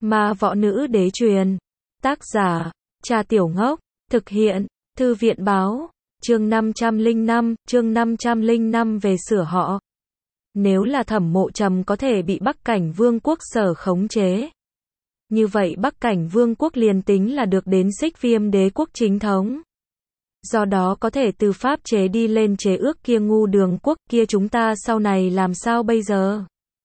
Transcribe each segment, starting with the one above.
Ma Võ Nữ Đế truyền. Tác giả, Cha Tiểu Ngốc. Thực hiện, Thư viện Báo. Chương 505 về sửa họ. Nếu là Thẩm Mộ Trầm có thể bị Bắc Cảnh Vương quốc sở khống chế, như vậy Bắc Cảnh Vương quốc liền tính là được đến Xích Viêm Đế quốc chính thống. Do đó có thể từ pháp chế đi lên chế ước kia ngu đường quốc, kia chúng ta sau này làm sao bây giờ?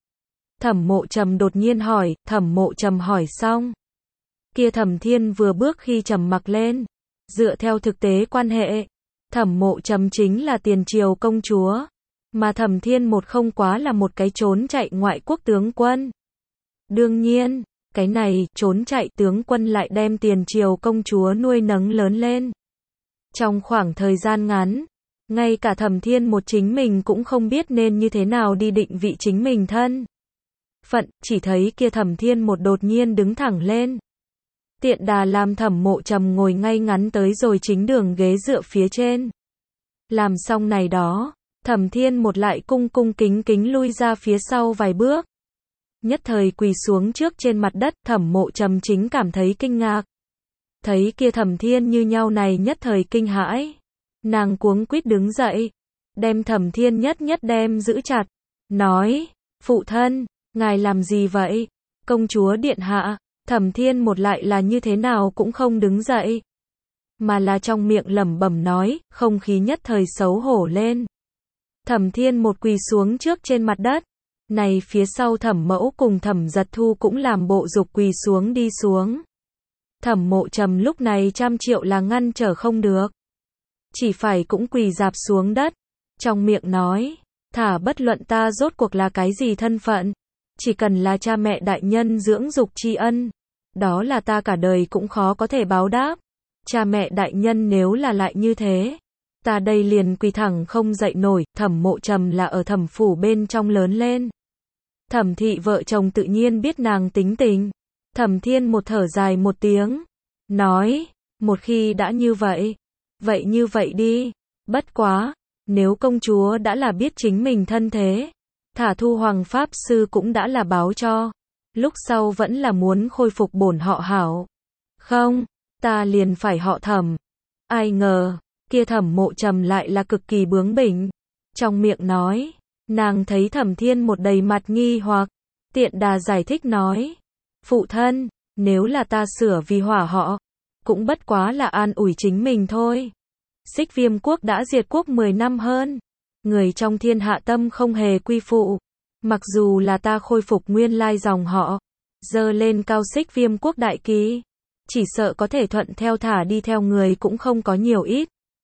Thẩm Mộ Trầm đột nhiên hỏi. Thẩm Mộ Trầm hỏi xong, kia Thẩm Thiên vừa bước khi trầm mặc lên. Dựa theo thực tế quan hệ, Thẩm Mộ Trầm chính là tiền triều công chúa, mà Thẩm Thiên một không quá là một cái trốn chạy ngoại quốc tướng quân. Đương nhiên, cái này trốn chạy tướng quân lại đem tiền triều công chúa nuôi nấng lớn lên. Trong khoảng thời gian ngắn, ngay cả Thẩm Thiên một chính mình cũng không biết nên như thế nào đi định vị chính mình thân phận, chỉ thấy kia Thẩm Thiên một đột nhiên đứng thẳng lên. Tiện đà làm Thẩm Mộ Trầm ngồi ngay ngắn tới rồi chính đường ghế dựa phía trên. Làm xong này đó, Thẩm Thiên một lại cung cung kính kính lui ra phía sau vài bước. Nhất thời quỳ xuống trước trên mặt đất. Thẩm Mộ Trầm chính cảm thấy kinh ngạc. Thấy kia Thẩm Thiên như nhau này nhất thời kinh hãi. Nàng cuống quýt đứng dậy, đem Thẩm Thiên nhất đem giữ chặt, nói, phụ thân, ngài làm gì vậy? Công chúa điện hạ. Thẩm Thiên một lại là như thế nào cũng không đứng dậy, mà là trong miệng lẩm bẩm nói, không khí nhất thời xấu hổ lên. Thẩm Thiên một quỳ xuống trước trên mặt đất. Này phía sau Thẩm Mẫu cùng Thẩm Giật Thu cũng làm bộ dục quỳ xuống đi xuống. Thẩm Mộ Trầm lúc này trăm triệu là ngăn trở không được, chỉ phải cũng quỳ rạp xuống đất, trong miệng nói, thả bất luận ta rốt cuộc là cái gì thân phận, chỉ cần là cha mẹ đại nhân dưỡng dục tri ân, đó là ta cả đời cũng khó có thể báo đáp. Cha mẹ đại nhân nếu là lại như thế, ta đây liền quỳ thẳng không dậy nổi. Thẩm Mộ Trầm là ở Thẩm phủ bên trong lớn lên. Thẩm thị vợ chồng tự nhiên biết nàng tính tình. Thẩm Thiên một thở dài một tiếng, nói, một khi đã như vậy, vậy như vậy đi. Bất quá, nếu công chúa đã là biết chính mình thân thế, thả Thu Hoàng Pháp Sư cũng đã là báo cho, lúc sau vẫn là muốn khôi phục bổn họ hảo. Không, ta liền phải họ Thẩm. Ai ngờ, kia Thẩm Mộ Trầm lại là cực kỳ bướng bỉnh. Trong miệng nói, nàng thấy Thẩm Thiên một đầy mặt nghi hoặc, tiện đà giải thích nói, phụ thân, nếu là ta sửa vì hỏa họ, cũng bất quá là an ủi chính mình thôi. Xích Viêm quốc đã diệt quốc 10 năm hơn, người trong thiên hạ tâm không hề quy phụ. Mặc dù là ta khôi phục nguyên lai dòng họ, dơ lên cao Xích Viêm quốc đại ký, chỉ sợ có thể thuận theo thả đi theo người cũng không có nhiều ít.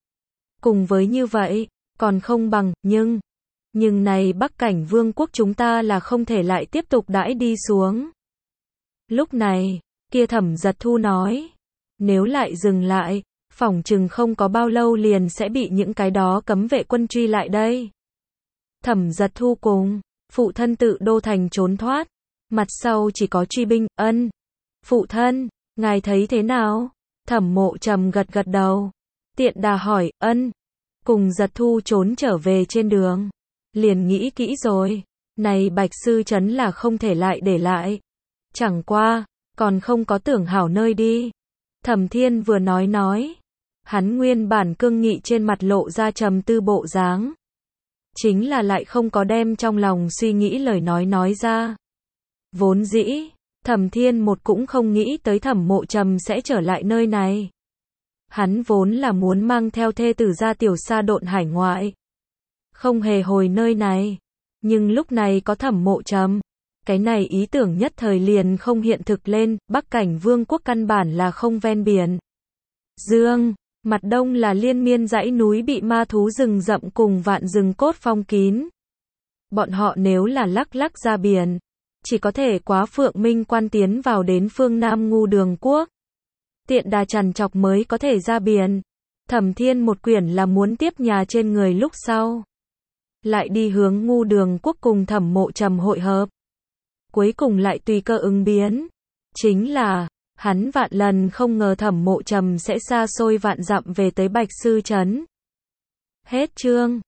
Cùng với như vậy, còn không bằng, nhưng này Bắc Cảnh Vương quốc chúng ta là không thể lại tiếp tục đãi đi xuống. Lúc này, kia Thẩm Giật Thu nói, nếu lại dừng lại, phỏng chừng không có bao lâu liền sẽ bị những cái đó cấm vệ quân truy lại đây. Thẩm Giật Thu cùng phụ thân tự đô thành trốn thoát, mặt sau chỉ có truy binh. Ân, phụ thân, ngài thấy thế nào? Thẩm Mộ Trầm gật gật đầu, tiện đà hỏi. Ân, cùng Giật Thu trốn trở về trên đường, liền nghĩ kỹ rồi, này Bạch Sư Trấn là không thể lại để lại. Chẳng qua, còn không có tưởng hảo nơi đi. Thẩm Thiên vừa nói, hắn nguyên bản cương nghị trên mặt lộ ra trầm tư bộ dáng, chính là lại không có đem trong lòng suy nghĩ lời nói ra. Vốn dĩ, Thẩm Thiên một cũng không nghĩ tới Thẩm Mộ Trầm sẽ trở lại nơi này. Hắn vốn là muốn mang theo thê tử ra tiểu sa độn hải ngoại, không hề hồi nơi này. Nhưng lúc này có Thẩm Mộ Trầm, cái này ý tưởng nhất thời liền không hiện thực lên. Bắc Cảnh Vương quốc căn bản là không ven biển Dương, mặt đông là liên miên dãy núi bị ma thú rừng rậm cùng vạn rừng cốt phong kín. Bọn họ nếu là lắc ra biển, chỉ có thể quá Phượng Minh Quan tiến vào đến phương Nam ngu đường quốc. Tiện đà trằn trọc mới có thể ra biển. Thẩm Thiên một quyển là muốn tiếp nhà trên người lúc sau, lại đi hướng ngu đường quốc cùng Thẩm Mộ Trầm hội hợp. Cuối cùng lại tùy cơ ứng biến. Chính là, hắn vạn lần không ngờ Thẩm Mộ Trầm sẽ xa xôi vạn dặm về tới Bạch Sư Trấn. Hết chương.